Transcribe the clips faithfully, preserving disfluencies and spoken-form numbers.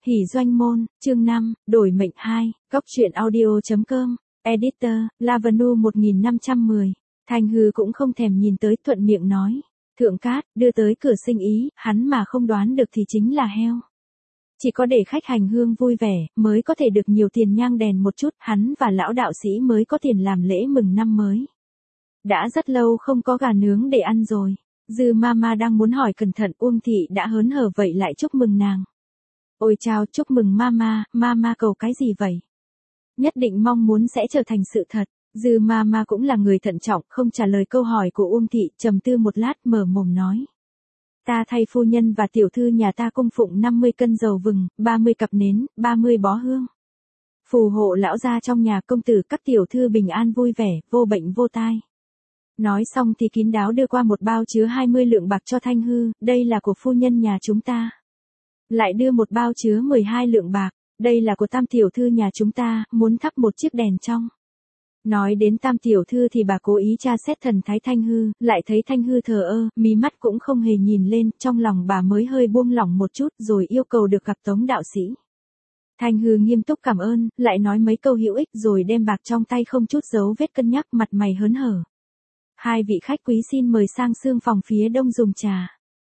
Hỉ doanh môn, chương năm, đổi mệnh hai, góc truyện audio.com, editor, Lavanu một nghìn năm trăm mười. Thanh Hư cũng không thèm nhìn tới, thuận miệng nói. Thượng cát, đưa tới cửa sinh ý, hắn mà không đoán được thì chính là heo. Chỉ có để khách hành hương vui vẻ, mới có thể được nhiều tiền nhang đèn một chút, hắn và lão đạo sĩ mới có tiền làm lễ mừng năm mới. Đã rất lâu không có gà nướng để ăn rồi. Dư Mama đang muốn hỏi cẩn thận, Uông Thị đã hớn hở vậy lại chúc mừng nàng. Ôi chao, chúc mừng Mama, Mama cầu cái gì vậy? Nhất định mong muốn sẽ trở thành sự thật. Dư Mama cũng là người thận trọng, không trả lời câu hỏi của Uông Thị, trầm tư một lát mở mồm nói. Ta thay phu nhân và tiểu thư nhà ta cung phụng năm mươi cân dầu vừng, ba mươi cặp nến, ba mươi bó hương. Phù hộ lão gia trong nhà công tử các tiểu thư bình an vui vẻ, vô bệnh vô tai. Nói xong thì kín đáo đưa qua một bao chứa hai mươi lượng bạc cho Thanh Hư, đây là của phu nhân nhà chúng ta. Lại đưa một bao chứa mười hai lượng bạc, đây là của tam tiểu thư nhà chúng ta, muốn thắp một chiếc đèn trong. Nói đến tam tiểu thư thì bà cố ý tra xét thần thái Thanh Hư, lại thấy Thanh Hư thờ ơ, mí mắt cũng không hề nhìn lên, trong lòng bà mới hơi buông lỏng một chút rồi yêu cầu được gặp Tống đạo sĩ. Thanh Hư nghiêm túc cảm ơn, lại nói mấy câu hữu ích rồi đem bạc trong tay không chút dấu vết cân nhắc, mặt mày hớn hở. Hai vị khách quý xin mời sang sương phòng phía đông dùng trà.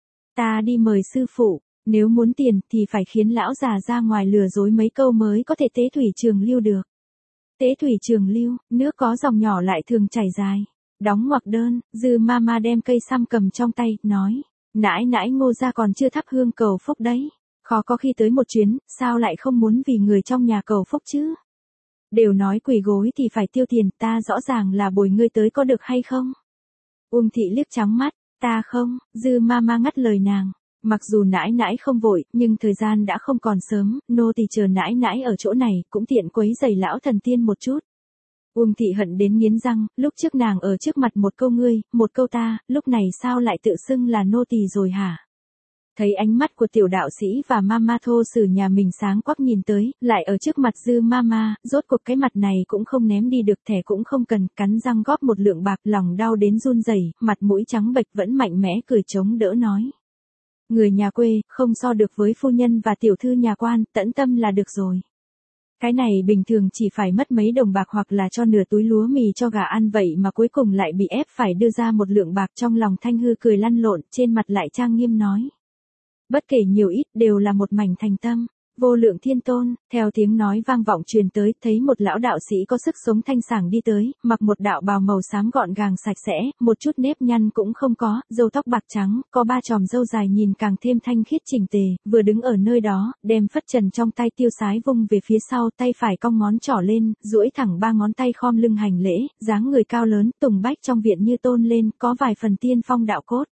Ta đi mời sư phụ, nếu muốn tiền thì phải khiến lão già ra ngoài lừa dối mấy câu mới có thể tế thủy trường lưu được. Tế thủy trường lưu, nước có dòng nhỏ lại thường chảy dài. Đóng ngoặc đơn, Dư Mama đem cây xăm cầm trong tay, nói. Nãi nãi Ngô gia còn chưa thắp hương cầu phúc đấy. Khó có khi tới một chuyến, sao lại không muốn vì người trong nhà cầu phúc chứ? Đều nói quỳ gối thì phải tiêu tiền, ta rõ ràng là bồi ngươi tới có được hay không? Uông Thị liếc trắng mắt, ta không, Dư Mama ngắt lời nàng. Mặc dù nãi nãi không vội, nhưng thời gian đã không còn sớm, nô tỳ chờ nãi nãi ở chỗ này, cũng tiện quấy giày lão thần tiên một chút. Uông Thị hận đến nghiến răng, lúc trước nàng ở trước mặt một câu ngươi, một câu ta, lúc này sao lại tự xưng là nô tỳ rồi hả? Thấy ánh mắt của tiểu đạo sĩ và Mama thô sử nhà mình sáng quắc nhìn tới, lại ở trước mặt Dư Mama, rốt cuộc cái mặt này cũng không ném đi được, thẻ cũng không cần, cắn răng góp một lượng bạc, lòng đau đến run rẩy, mặt mũi trắng bệch vẫn mạnh mẽ cười chống đỡ nói. Người nhà quê, không so được với phu nhân và tiểu thư nhà quan, tẫn tâm là được rồi. Cái này bình thường chỉ phải mất mấy đồng bạc hoặc là cho nửa túi lúa mì cho gà ăn, vậy mà cuối cùng lại bị ép phải đưa ra một lượng bạc. Trong lòng Thanh Hư cười lăn lộn, trên mặt lại trang nghiêm nói. Bất kể nhiều ít đều là một mảnh thành tâm. Vô lượng thiên tôn, theo tiếng nói vang vọng truyền tới, thấy một lão đạo sĩ có sức sống thanh sảng đi tới, mặc một đạo bào màu xám gọn gàng sạch sẽ, một chút nếp nhăn cũng không có, râu tóc bạc trắng, có ba chòm râu dài nhìn càng thêm thanh khiết chỉnh tề, vừa đứng ở nơi đó, đem phất trần trong tay tiêu sái vung về phía sau, tay phải cong ngón trỏ lên, duỗi thẳng ba ngón tay khom lưng hành lễ, dáng người cao lớn, tùng bách trong viện như tôn lên, có vài phần tiên phong đạo cốt.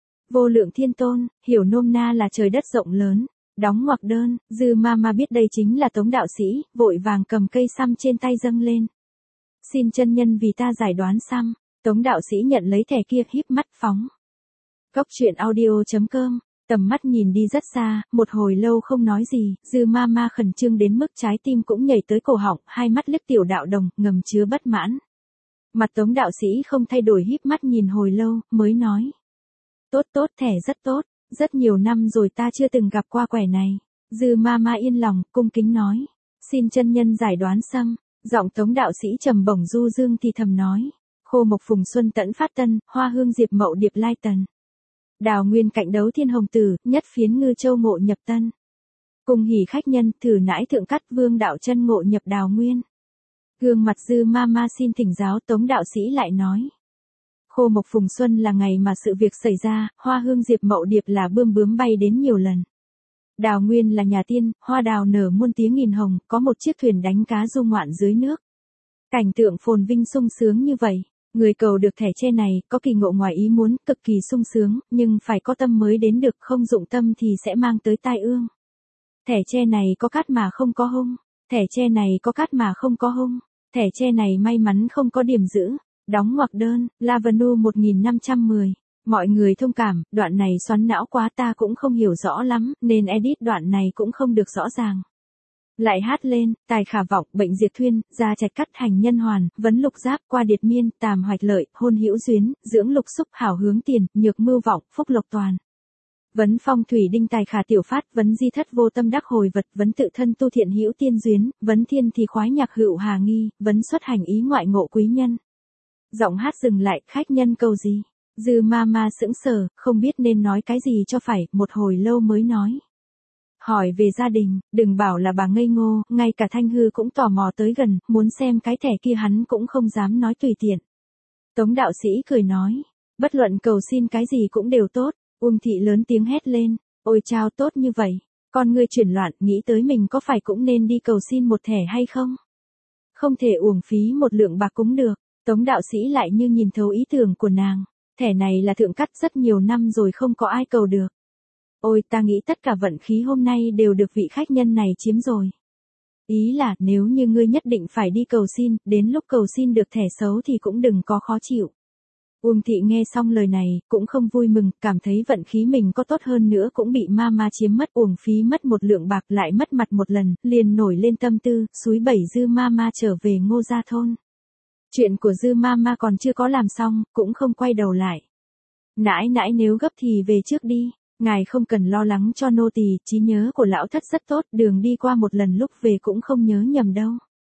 Vô lượng thiên tôn, hiểu nôm na là trời đất rộng lớn. Đóng ngoặc đơn, Dư Mama biết đây chính là Tống đạo sĩ, vội vàng cầm cây xăm trên tay dâng lên. Xin chân nhân vì ta giải đoán xăm. Tống đạo sĩ nhận lấy thẻ kia, híp mắt phóng. Góc truyện audio.com, tầm mắt nhìn đi rất xa, một hồi lâu không nói gì, Dư Mama khẩn trương đến mức trái tim cũng nhảy tới cổ họng, hai mắt liếc tiểu đạo đồng, ngầm chứa bất mãn. Mặt Tống đạo sĩ không thay đổi, híp mắt nhìn hồi lâu, mới nói. Tốt tốt, thẻ rất tốt. Rất nhiều năm rồi ta chưa từng gặp qua quẻ này. Dư Mama yên lòng, cung kính nói. Xin chân nhân giải đoán xăm. Giọng Tống đạo sĩ trầm bổng du dương thì thầm nói. Khô mộc phùng xuân tẫn phát tân, hoa hương diệp mậu điệp lai tần. Đào nguyên cạnh đấu thiên hồng tử, nhất phiến ngư châu ngộ nhập tân. Cùng hỉ khách nhân, thử nãi thượng cắt vương đạo chân ngộ nhập đào nguyên. Gương mặt Dư Mama xin thỉnh giáo. Tống đạo sĩ lại nói. Khô mộc phùng xuân là ngày mà sự việc xảy ra, hoa hương diệp mậu điệp là bươm bướm bay đến nhiều lần. Đào nguyên là nhà tiên, hoa đào nở muôn tiếng nghìn hồng, có một chiếc thuyền đánh cá du ngoạn dưới nước. Cảnh tượng phồn vinh sung sướng như vậy, người cầu được thẻ tre này, có kỳ ngộ ngoài ý muốn, cực kỳ sung sướng, nhưng phải có tâm mới đến được, không dụng tâm thì sẽ mang tới tai ương. Thẻ tre này có cát mà không có hung, thẻ tre này có cát mà không có hung, thẻ tre này may mắn không có điểm giữ. Đóng ngoặc đơn, Lavanu một nghìn năm trăm mười. Mọi người thông cảm, đoạn này xoắn não quá ta cũng không hiểu rõ lắm, nên edit đoạn này cũng không được rõ ràng. Lại hát lên, tài khả vọng, bệnh diệt thuyên, gia trạch cắt hành nhân hoàn, vấn lục giáp, qua điệt miên, tàm hoạch lợi, hôn hữu duyến, dưỡng lục xúc, hảo hướng tiền, nhược mưu vọng, phúc lộc toàn. Vấn phong thủy đinh tài khả tiểu phát, vấn di thất vô tâm đắc hồi vật, vấn tự thân tu thiện hữu tiên duyên, vấn thiên thì khoái nhạc hữu hà nghi, vấn xuất hành ý ngoại ngộ quý nhân. Giọng hát dừng lại, khách nhân cầu gì? Dư ma ma sững sờ, không biết nên nói cái gì cho phải, một hồi lâu mới nói. Hỏi về gia đình, đừng bảo là bà ngây ngô, ngay cả Thanh Hư cũng tò mò tới gần, muốn xem cái thẻ kia hắn cũng không dám nói tùy tiện. Tống đạo sĩ cười nói, bất luận cầu xin cái gì cũng đều tốt. Uông thị lớn tiếng hét lên, ôi chao tốt như vậy, con ngươi chuyển loạn nghĩ tới mình có phải cũng nên đi cầu xin một thẻ hay không? Không thể uổng phí một lượng bạc cũng được, Tống đạo sĩ lại như nhìn thấu ý tưởng của nàng, thẻ này là thượng cắt rất nhiều năm rồi không có ai cầu được. Ôi ta nghĩ tất cả vận khí hôm nay đều được vị khách nhân này chiếm rồi. Ý là nếu như ngươi nhất định phải đi cầu xin, đến lúc cầu xin được thẻ xấu thì cũng đừng có khó chịu. Uông thị nghe xong lời này, cũng không vui mừng, cảm thấy vận khí mình có tốt hơn nữa cũng bị ma ma chiếm mất, uổng phí mất một lượng bạc lại mất mặt một lần, liền nổi lên tâm tư, xúi bẩy Dư ma ma trở về Ngô Gia thôn. Chuyện của Dư ma ma còn chưa có làm xong, cũng không quay đầu lại. Nãi nãi nếu gấp thì về trước đi, ngài không cần lo lắng cho nô tỳ, trí nhớ của lão thất rất tốt, đường đi qua một lần lúc về cũng không nhớ nhầm đâu.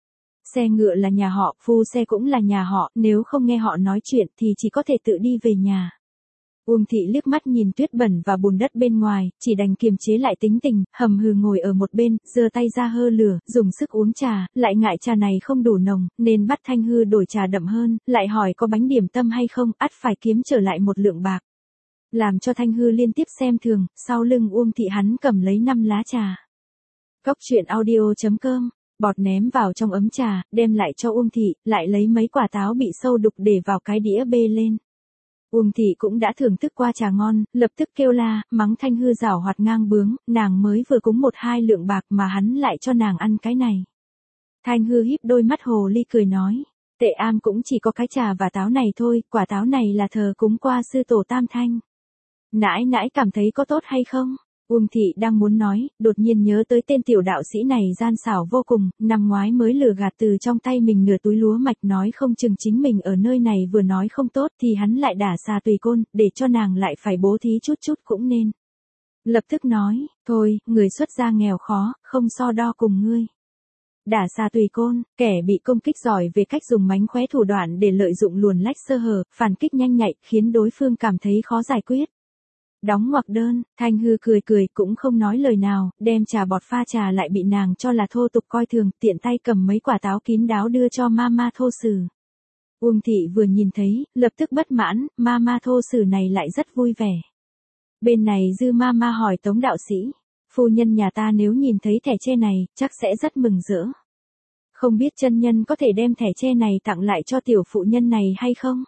Xe ngựa là nhà họ, phu xe cũng là nhà họ, nếu không nghe họ nói chuyện thì chỉ có thể tự đi về nhà. Uông thị liếc mắt nhìn tuyết bẩn và bùn đất bên ngoài, chỉ đành kiềm chế lại tính tình, hầm hừ ngồi ở một bên, giơ tay ra hơ lửa, dùng sức uống trà, lại ngại trà này không đủ nồng, nên bắt Thanh Hư đổi trà đậm hơn, lại hỏi có bánh điểm tâm hay không, ắt phải kiếm trở lại một lượng bạc. Làm cho Thanh Hư liên tiếp xem thường, sau lưng Uông thị hắn cầm lấy năm lá trà. Cốc truyện audio chấm com Bọt ném vào trong ấm trà, đem lại cho Uông thị, lại lấy mấy quả táo bị sâu đục để vào cái đĩa bê lên. Uông thị cũng đã thưởng thức qua trà ngon, lập tức kêu la, mắng Thanh Hư giảo hoạt ngang bướng, nàng mới vừa cúng một hai lượng bạc mà hắn lại cho nàng ăn cái này. Thanh Hư híp đôi mắt hồ ly cười nói, tệ am cũng chỉ có cái trà và táo này thôi, quả táo này là thờ cúng qua sư tổ Tam Thanh. Nãi nãi cảm thấy có tốt hay không? Uông thị đang muốn nói, đột nhiên nhớ tới tên tiểu đạo sĩ này gian xảo vô cùng, năm ngoái mới lừa gạt từ trong tay mình nửa túi lúa mạch, nói không chừng chính mình ở nơi này vừa nói không tốt thì hắn lại đả xà tùy côn, để cho nàng lại phải bố thí chút chút cũng nên. Lập tức nói, thôi, người xuất gia nghèo khó, không so đo cùng ngươi. Đả xà tùy côn, kẻ bị công kích giỏi về cách dùng mánh khóe thủ đoạn để lợi dụng luồn lách sơ hở, phản kích nhanh nhạy, khiến đối phương cảm thấy khó giải quyết. Đóng ngoặc đơn, Thanh Hư cười cười cũng không nói lời nào, đem trà bọt pha trà lại bị nàng cho là thô tục coi thường, tiện tay cầm mấy quả táo kín đáo đưa cho Mama thô sử. Uông thị vừa nhìn thấy, lập tức bất mãn, Mama thô sử này lại rất vui vẻ. Bên này Dư Mama hỏi Tống đạo sĩ, phu nhân nhà ta nếu nhìn thấy thẻ tre này, chắc sẽ rất mừng rỡ. Không biết chân nhân có thể đem thẻ tre này tặng lại cho tiểu phụ nhân này hay không?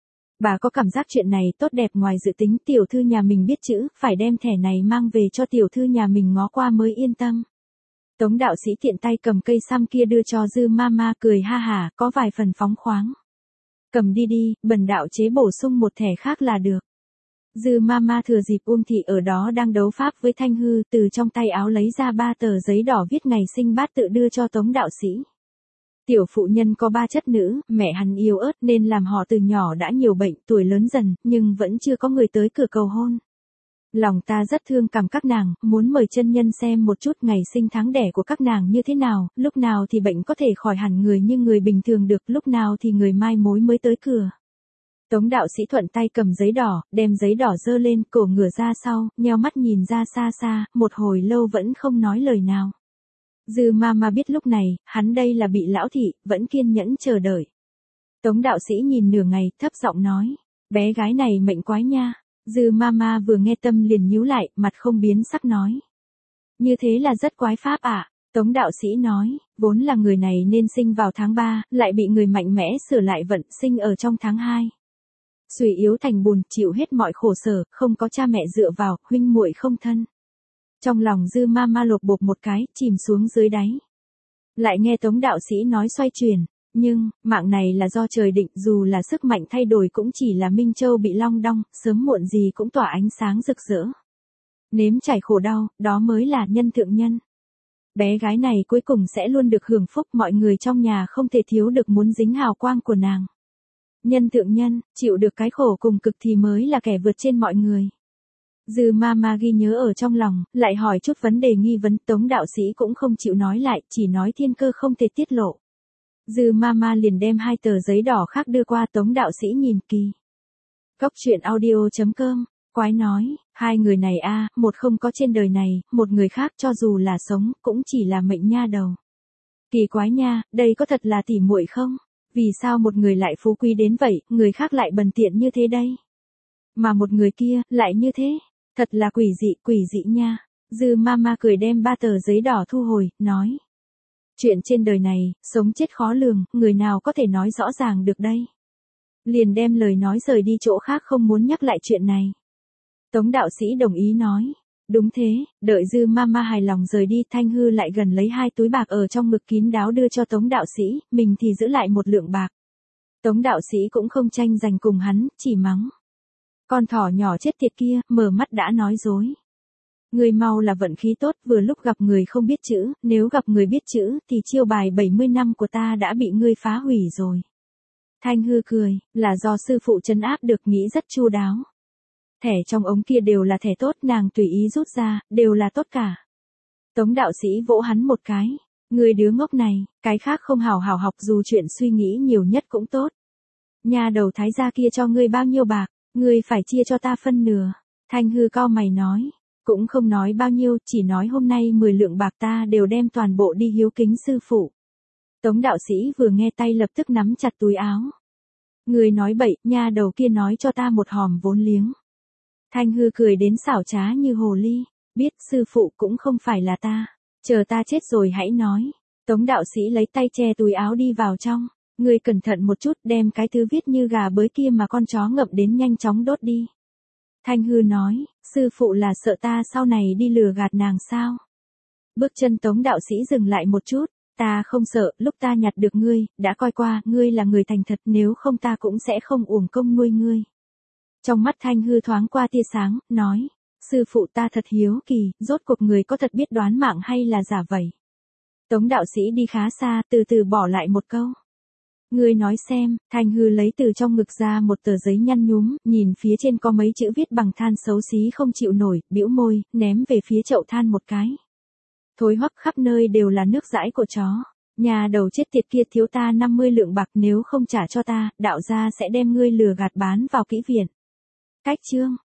Bà có cảm giác chuyện này tốt đẹp ngoài dự tính, tiểu thư nhà mình biết chữ, phải đem thẻ này mang về cho tiểu thư nhà mình ngó qua mới yên tâm. Tống đạo sĩ tiện tay cầm cây sam kia đưa cho Dư Mama cười ha hả, có vài phần phóng khoáng. Cầm đi đi, bần đạo chế bổ sung một thẻ khác là được. Dư Mama thừa dịp Uông thị ở đó đang đấu pháp với Thanh Hư, từ trong tay áo lấy ra ba tờ giấy đỏ viết ngày sinh bát tự đưa cho Tống đạo sĩ. Tiểu phụ nhân có ba chất nữ, mẹ hắn yếu ớt nên làm họ từ nhỏ đã nhiều bệnh, tuổi lớn dần, nhưng vẫn chưa có người tới cửa cầu hôn. Lòng ta rất thương cảm các nàng, muốn mời chân nhân xem một chút ngày sinh tháng đẻ của các nàng như thế nào, lúc nào thì bệnh có thể khỏi hẳn người như người bình thường được, lúc nào thì người mai mối mới tới cửa. Tống đạo sĩ thuận tay cầm giấy đỏ, đem giấy đỏ dơ lên, cổ ngửa ra sau, nheo mắt nhìn ra xa xa, một hồi lâu vẫn không nói lời nào. Dư Mama biết lúc này, hắn đây là bị lão thị, vẫn kiên nhẫn chờ đợi. Tống đạo sĩ nhìn nửa ngày, thấp giọng nói, bé gái này mệnh quái nha. Dư Mama vừa nghe tâm liền nhíu lại, mặt không biến sắc nói. Như thế là rất quái pháp ạ. À? Tống đạo sĩ nói, vốn là người này nên sinh vào tháng ba, lại bị người mạnh mẽ sửa lại vận, sinh ở trong tháng hai. Suy yếu thành bùn, chịu hết mọi khổ sở, không có cha mẹ dựa vào, huynh muội không thân. Trong lòng Dư Mama lột bột một cái, chìm xuống dưới đáy. Lại nghe Tống đạo sĩ nói xoay chuyển, nhưng, mạng này là do trời định, dù là sức mạnh thay đổi cũng chỉ là Minh Châu bị long đong, sớm muộn gì cũng tỏa ánh sáng rực rỡ. Nếm trải khổ đau, đó mới là nhân thượng nhân. Bé gái này cuối cùng sẽ luôn được hưởng phúc, mọi người trong nhà không thể thiếu được muốn dính hào quang của nàng. Nhân thượng nhân, chịu được cái khổ cùng cực thì mới là kẻ vượt trên mọi người. Dư Mama ghi nhớ ở trong lòng, lại hỏi chút vấn đề nghi vấn, Tống đạo sĩ cũng không chịu nói lại, chỉ nói thiên cơ không thể tiết lộ. Dư Mama liền đem hai tờ giấy đỏ khác đưa qua, Tống đạo sĩ nhìn kỳ. Cốc truyện audio chấm com, quái nói, hai người này a, một không có trên đời này, một người khác cho dù là sống, cũng chỉ là mệnh nha đầu. Kỳ quái nha, đây có thật là tỉ muội không? Vì sao một người lại phú quý đến vậy, người khác lại bần tiện như thế đây? Mà một người kia, lại như thế? Thật là quỷ dị, quỷ dị nha. Dư Mama cười đem ba tờ giấy đỏ thu hồi, nói. Chuyện trên đời này, sống chết khó lường, người nào có thể nói rõ ràng được đây? Liền đem lời nói rời đi chỗ khác, không muốn nhắc lại chuyện này. Tống đạo sĩ đồng ý nói. Đúng thế, đợi Dư Mama hài lòng rời đi, Thanh Hư lại gần lấy hai túi bạc ở trong ngực kín đáo đưa cho Tống đạo sĩ, mình thì giữ lại một lượng bạc. Tống đạo sĩ cũng không tranh giành cùng hắn, chỉ mắng. Con thỏ nhỏ chết tiệt kia, mở mắt đã nói dối. Người mau là vận khí tốt, vừa lúc gặp người không biết chữ, nếu gặp người biết chữ, thì chiêu bài bảy mươi năm của ta đã bị ngươi phá hủy rồi. Thanh Hư cười, là do sư phụ trấn áp được, nghĩ rất chu đáo. Thẻ trong ống kia đều là thẻ tốt, nàng tùy ý rút ra, đều là tốt cả. Tống đạo sĩ vỗ hắn một cái. Người đứa ngốc này, cái khác không hào hào học, dù chuyện suy nghĩ nhiều nhất cũng tốt. Nhà đầu thái gia kia cho ngươi bao nhiêu bạc, ngươi phải chia cho ta phân nửa. Thanh Hư cau mày nói, cũng không nói bao nhiêu, chỉ nói hôm nay mười lượng bạc ta đều đem toàn bộ đi hiếu kính sư phụ. Tống đạo sĩ vừa nghe tay lập tức nắm chặt túi áo. Ngươi nói bậy, nha đầu kia nói cho ta một hòm vốn liếng. Thanh Hư cười đến xảo trá như hồ ly, biết sư phụ cũng không phải là ta, chờ ta chết rồi hãy nói. Tống đạo sĩ lấy tay che túi áo đi vào trong, ngươi cẩn thận một chút, đem cái thứ viết như gà bới kia mà con chó ngậm đến nhanh chóng đốt đi. Thanh Hư nói, sư phụ là sợ ta sau này đi lừa gạt nàng sao? Bước chân Tống đạo sĩ dừng lại một chút, ta không sợ, lúc ta nhặt được ngươi, đã coi qua, ngươi là người thành thật, nếu không ta cũng sẽ không uổng công nuôi ngươi. Trong mắt Thanh Hư thoáng qua tia sáng, nói, sư phụ ta thật hiếu kỳ, rốt cuộc người có thật biết đoán mạng hay là giả vậy? Tống đạo sĩ đi khá xa, từ từ bỏ lại một câu. Ngươi nói xem, Thanh Hư lấy từ trong ngực ra một tờ giấy nhăn nhúm, nhìn phía trên có mấy chữ viết bằng than xấu xí không chịu nổi, bĩu môi, ném về phía chậu than một cái. Thối hoắc khắp nơi đều là nước dãi của chó. Nhà đầu chết tiệt kia thiếu ta năm mươi lượng bạc, nếu không trả cho ta, đạo gia sẽ đem ngươi lừa gạt bán vào kỹ viện. Cách chương